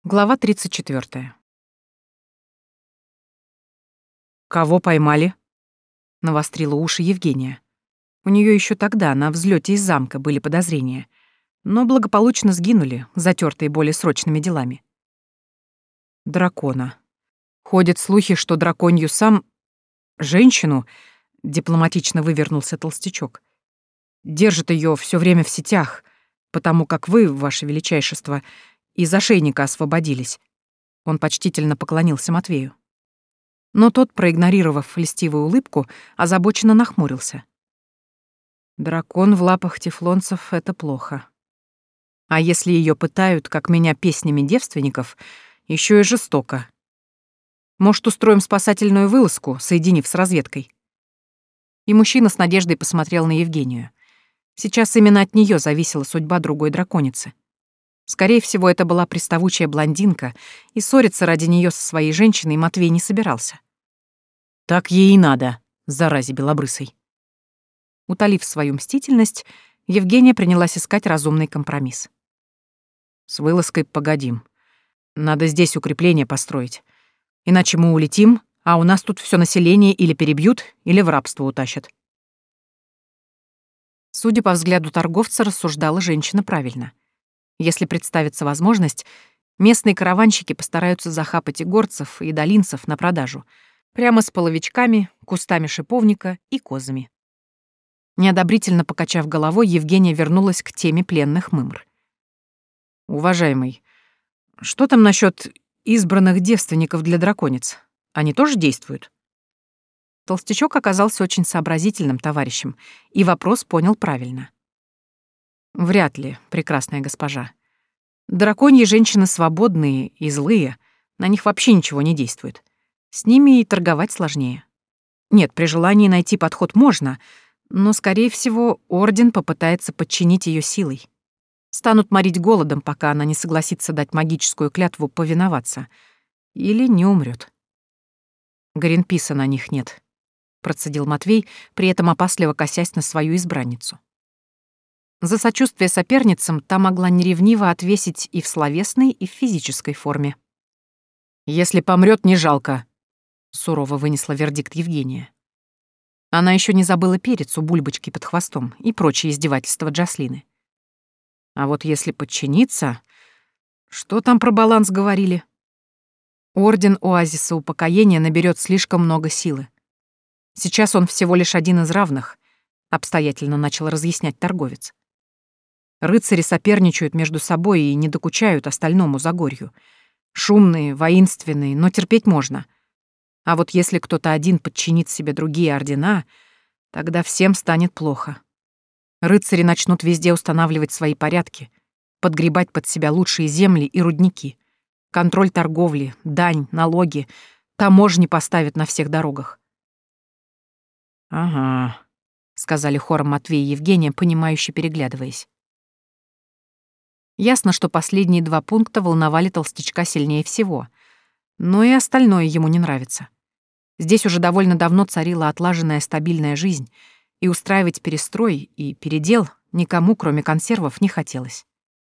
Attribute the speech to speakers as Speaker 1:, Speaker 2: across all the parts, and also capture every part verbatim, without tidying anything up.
Speaker 1: Глава тридцать четвёртая. «Кого поймали?» — навострила уши Евгения. У нее еще тогда на взлете из замка были подозрения, но благополучно сгинули, затертые более срочными делами. «Дракона. Ходят слухи, что драконью сам... женщину...» — дипломатично вывернулся толстячок. «Держит ее все время в сетях, потому как вы, ваше величайшество, из ошейника освободились». Он почтительно поклонился Матвею. Но тот, проигнорировав льстивую улыбку, озабоченно нахмурился. Дракон в лапах тефлонцев — это плохо. А если ее пытают, как меня, песнями девственников, еще и жестоко. Может, устроим спасательную вылазку, соединив с разведкой? И мужчина с надеждой посмотрел на Евгению. Сейчас именно от нее зависела судьба другой драконицы. Скорее всего, это была приставучая блондинка, и ссориться ради нее со своей женщиной Матвей не собирался. «Так ей и надо, заразе белобрысой». Утолив свою мстительность, Евгения принялась искать разумный компромисс. «С вылазкой погодим. Надо здесь укрепление построить. Иначе мы улетим, а у нас тут все население или перебьют, или в рабство утащат». Судя по взгляду торговца, рассуждала женщина правильно. Если представится возможность, местные караванщики постараются захапать и горцев, и долинцев на продажу, прямо с половичками, кустами шиповника и козами. Неодобрительно покачав головой, Евгения вернулась к теме пленных мымр. «Уважаемый, что там насчет избранных девственников для драконец? Они тоже действуют?» Толстячок оказался очень сообразительным товарищем, и вопрос понял правильно. «Вряд ли, прекрасная госпожа. Драконьи женщины свободные и злые, на них вообще ничего не действует. С ними и торговать сложнее. Нет, при желании найти подход можно, но, скорее всего, Орден попытается подчинить ее силой. Станут морить голодом, пока она не согласится дать магическую клятву повиноваться. Или не умрет. Гринписа на них нет», — процедил Матвей, при этом опасливо косясь на свою избранницу. За сочувствие соперницам та могла неревниво отвесить и в словесной, и в физической форме. «Если помрет, не жалко», — сурово вынесла вердикт Евгения. Она еще не забыла перец у бульбочки под хвостом и прочие издевательства Джаслины. А вот если подчиниться... Что там про баланс говорили? Орден Оазиса Упокоения наберет слишком много силы. Сейчас он всего лишь один из равных, обстоятельно начал разъяснять торговец. Рыцари соперничают между собой и не докучают остальному Загорью. Шумные, воинственные, но терпеть можно. А вот если кто-то один подчинит себе другие ордена, тогда всем станет плохо. Рыцари начнут везде устанавливать свои порядки, подгребать под себя лучшие земли и рудники. Контроль торговли, дань, налоги, таможни поставят на всех дорогах. «Ага», — сказали хором Матвей и Евгения, понимающе переглядываясь. Ясно, что последние два пункта волновали толстячка сильнее всего, но и остальное ему не нравится. Здесь уже довольно давно царила отлаженная стабильная жизнь, и устраивать перестрой и передел никому, кроме консервов, не хотелось.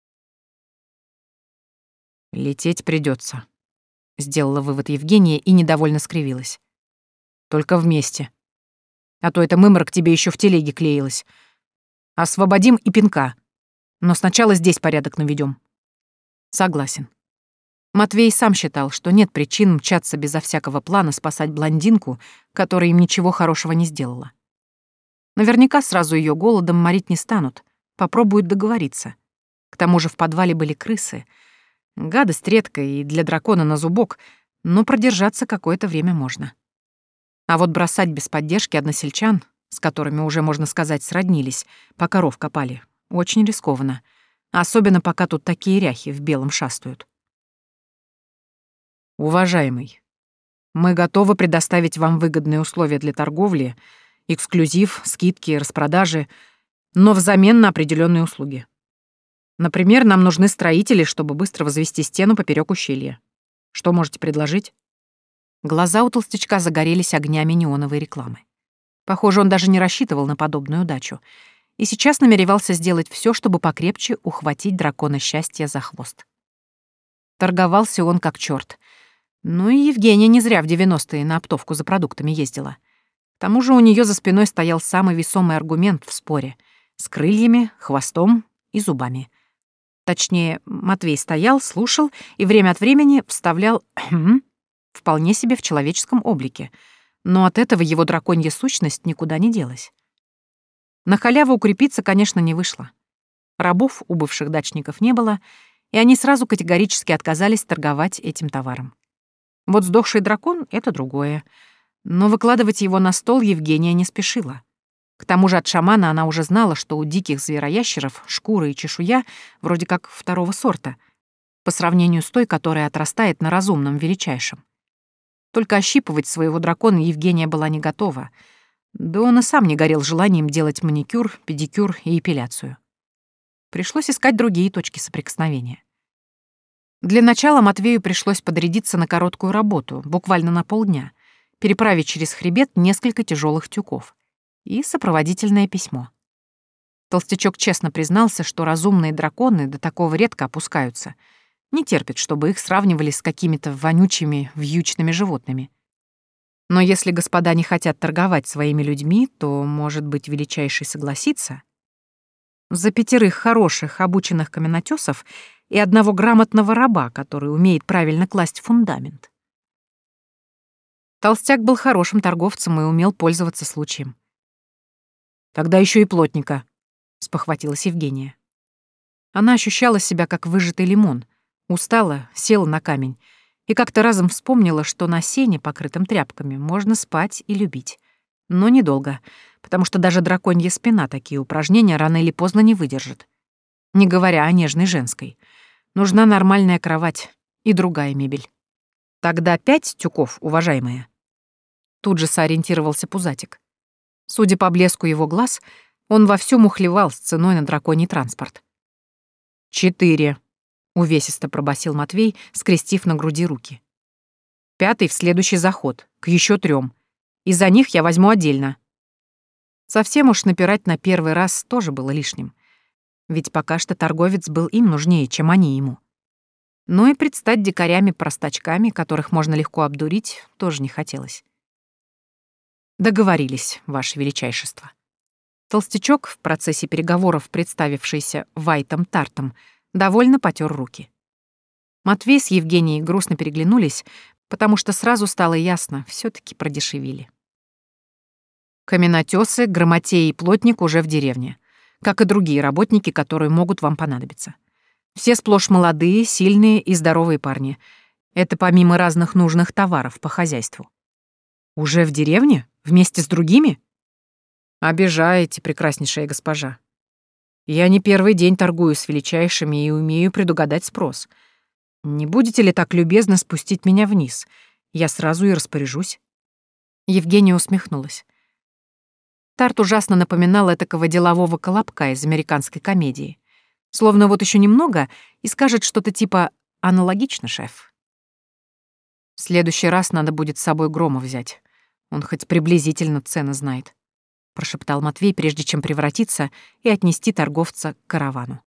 Speaker 1: «Лететь придется», — сделала вывод Евгения и недовольно скривилась. «Только вместе. А то эта мымра к тебе еще в телеге клеилась. Освободим и пинка. Но сначала здесь порядок наведем». Согласен. Матвей сам считал, что нет причин мчаться безо всякого плана спасать блондинку, которая им ничего хорошего не сделала. Наверняка сразу ее голодом морить не станут, попробуют договориться. К тому же в подвале были крысы. Гадость редкая и для дракона на зубок, но продержаться какое-то время можно. А вот бросать без поддержки односельчан, с которыми уже, можно сказать, сроднились, пока ров копали, очень рискованно. Особенно пока тут такие ряхи в белом шастают. «Уважаемый, мы готовы предоставить вам выгодные условия для торговли, эксклюзив, скидки, распродажи, но взамен на определенные услуги. Например, нам нужны строители, чтобы быстро возвести стену поперек ущелья. Что можете предложить?» Глаза у толстячка загорелись огнями неоновой рекламы. Похоже, он даже не рассчитывал на подобную удачу и сейчас намеревался сделать все, чтобы покрепче ухватить дракона счастья за хвост. Торговался он как чёрт. Ну и Евгения не зря в девяностые на оптовку за продуктами ездила. К тому же у неё за спиной стоял самый весомый аргумент в споре — с крыльями, хвостом и зубами. Точнее, Матвей стоял, слушал и время от времени вставлял вполне себе в человеческом облике, но от этого его драконья сущность никуда не делась. На халяву укрепиться, конечно, не вышло. Рабов у бывших дачников не было, и они сразу категорически отказались торговать этим товаром. Вот сдохший дракон — это другое. Но выкладывать его на стол Евгения не спешила. К тому же от шамана она уже знала, что у диких звероящеров шкура и чешуя вроде как второго сорта, по сравнению с той, которая отрастает на разумном величайшем. Только ощипывать своего дракона Евгения была не готова, да он и сам не горел желанием делать маникюр, педикюр и эпиляцию. Пришлось искать другие точки соприкосновения. Для начала Матвею пришлось подрядиться на короткую работу, буквально на полдня, переправить через хребет несколько тяжелых тюков и сопроводительное письмо. Толстячок честно признался, что разумные драконы до такого редко опускаются, не терпят, чтобы их сравнивали с какими-то вонючими, вьючными животными. Но если господа не хотят торговать своими людьми, то, может быть, величайший согласится? За пятерых хороших, обученных каменотесов и одного грамотного раба, который умеет правильно класть фундамент. Толстяк был хорошим торговцем и умел пользоваться случаем. «Тогда еще и плотника», — спохватилась Евгения. Она ощущала себя как выжатый лимон, устала, села на камень и как-то разом вспомнила, что на сене, покрытом тряпками, можно спать и любить. Но недолго, потому что даже драконья спина такие упражнения рано или поздно не выдержит. Не говоря о нежной женской. Нужна нормальная кровать и другая мебель. Тогда пять тюков, уважаемые. Тут же сориентировался Пузатик. Судя по блеску его глаз, он вовсю мухлевал с ценой на драконий транспорт. «Четыре», — увесисто пробасил Матвей, скрестив на груди руки. «Пятый в следующий заход, к еще трем. И за них я возьму отдельно». Совсем уж напирать на первый раз тоже было лишним. Ведь пока что торговец был им нужнее, чем они ему. Но и предстать дикарями-простачками, которых можно легко обдурить, тоже не хотелось. Договорились, ваше величайшество. Толстячок, в процессе переговоров представившийся Вайтом Тартом, довольно потер руки. Матвей с Евгенией грустно переглянулись, потому что сразу стало ясно, все таки продешевили. Каменотёсы, грамотеи и плотник уже в деревне, как и другие работники, которые могут вам понадобиться. Все сплошь молодые, сильные и здоровые парни. Это помимо разных нужных товаров по хозяйству. Уже в деревне? Вместе с другими? Обижаете, прекраснейшая госпожа. Я не первый день торгую с величайшими и умею предугадать спрос. Не будете ли так любезно спустить меня вниз? Я сразу и распоряжусь. Евгения усмехнулась. Тарт ужасно напоминал этакого делового колобка из американской комедии. Словно вот еще немного и скажет что-то типа «аналогично, шеф». В следующий раз надо будет с собой Грома взять. Он хоть приблизительно цены знает, — прошептал Матвей, прежде чем превратиться и отнести торговца к каравану.